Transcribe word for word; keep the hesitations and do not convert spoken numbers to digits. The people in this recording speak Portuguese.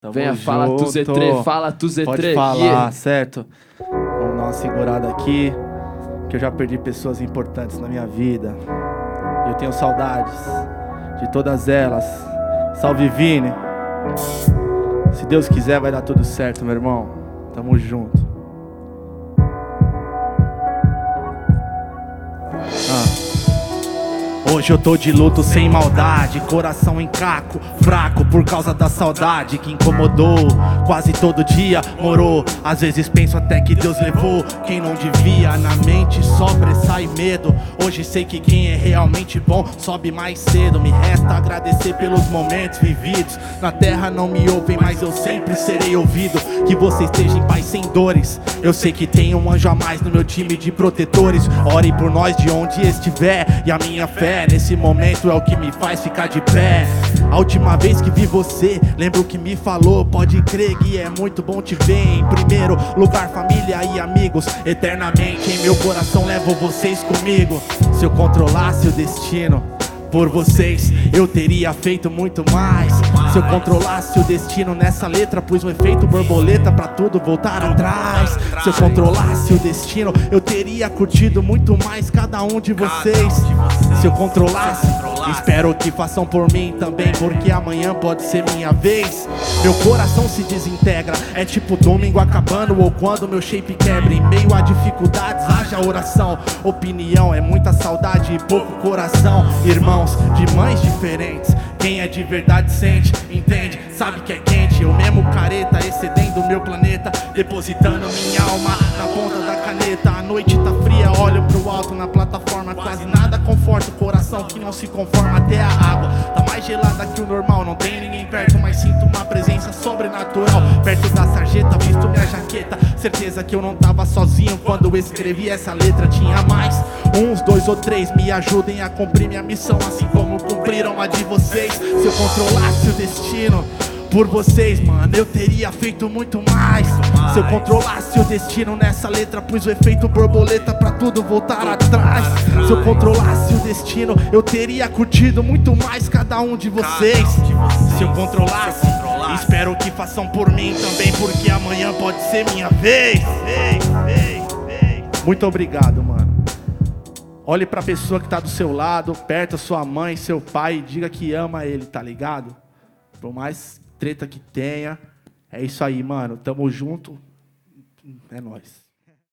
Tamo Venha, junto. fala tu Z três, fala tu Z três. Pode falar, Yeah. certo? Vamos dar uma segurada aqui, que eu já perdi pessoas importantes na minha vida. Eu tenho saudades de todas elas. Salve, Vini. Se Deus quiser, vai dar tudo certo, meu irmão. Tamo junto. Hoje eu tô de luto sem maldade, coração em caco, fraco por causa da saudade que incomodou. Quase todo dia morou, às vezes penso até que Deus levou quem não devia. Na mente sobressai medo, hoje sei que quem é realmente bom sobe mais cedo. Me resta agradecer pelos momentos vividos. Na terra não me ouvem, mas eu sempre serei ouvido. Que você esteja em paz sem dores. Eu sei que tem um anjo a mais no meu time de protetores. Ore por nós de onde estiver, e a minha fé nesse momento é o que me faz ficar de pé. A última vez que vi você, lembro que me falou. Pode crer que é muito bom te ver. Em primeiro lugar, família e amigos. Eternamente em meu coração levo vocês comigo. Se eu controlasse o destino por vocês, eu teria feito muito mais. Se eu controlasse o destino nessa letra, pus um efeito borboleta pra tudo voltar atrás. Se eu controlasse o destino, eu teria curtido muito mais cada um de vocês. Se eu controlasse, espero que façam por mim também, porque amanhã pode ser minha vez. Meu coração se desintegra, é tipo domingo acabando ou quando meu shape quebra. Em meio a dificuldades, haja oração. Opinião é muita saudade e pouco coração. Irmãos de mães diferentes, quem é de verdade sente, entende, sabe que é quente. Eu mesmo careta, excedendo meu planeta, depositando minha alma na ponta da caneta. A noite tá fria, olho pro alto na plataforma, quase nada conforta o coração que não se conforma. Até a água tá mais gelada que o normal, não tem ninguém perto, mas sinto uma presença sobrenatural. Perto da sarjeta, visto minha jaqueta, certeza que eu não tava sozinho quando eu escrevi essa letra. Tinha mais, uns, dois ou três, me ajudem a cumprir minha missão, assim como cumpriram a de vocês. Se eu controlasse o destino por vocês, mano, eu teria feito muito mais. Se eu controlasse o destino nessa letra, pus o efeito borboleta pra tudo voltar atrás. Se eu controlasse o destino, eu teria curtido muito mais cada um de vocês. Se eu controlasse, espero que façam por mim também, porque amanhã pode ser minha vez. Muito obrigado, mano. Olhe pra pessoa que tá do seu lado, perto, sua mãe, seu pai, e diga que ama ele, tá ligado? Por mais treta que tenha, é isso aí, mano. Tamo junto. É nóis.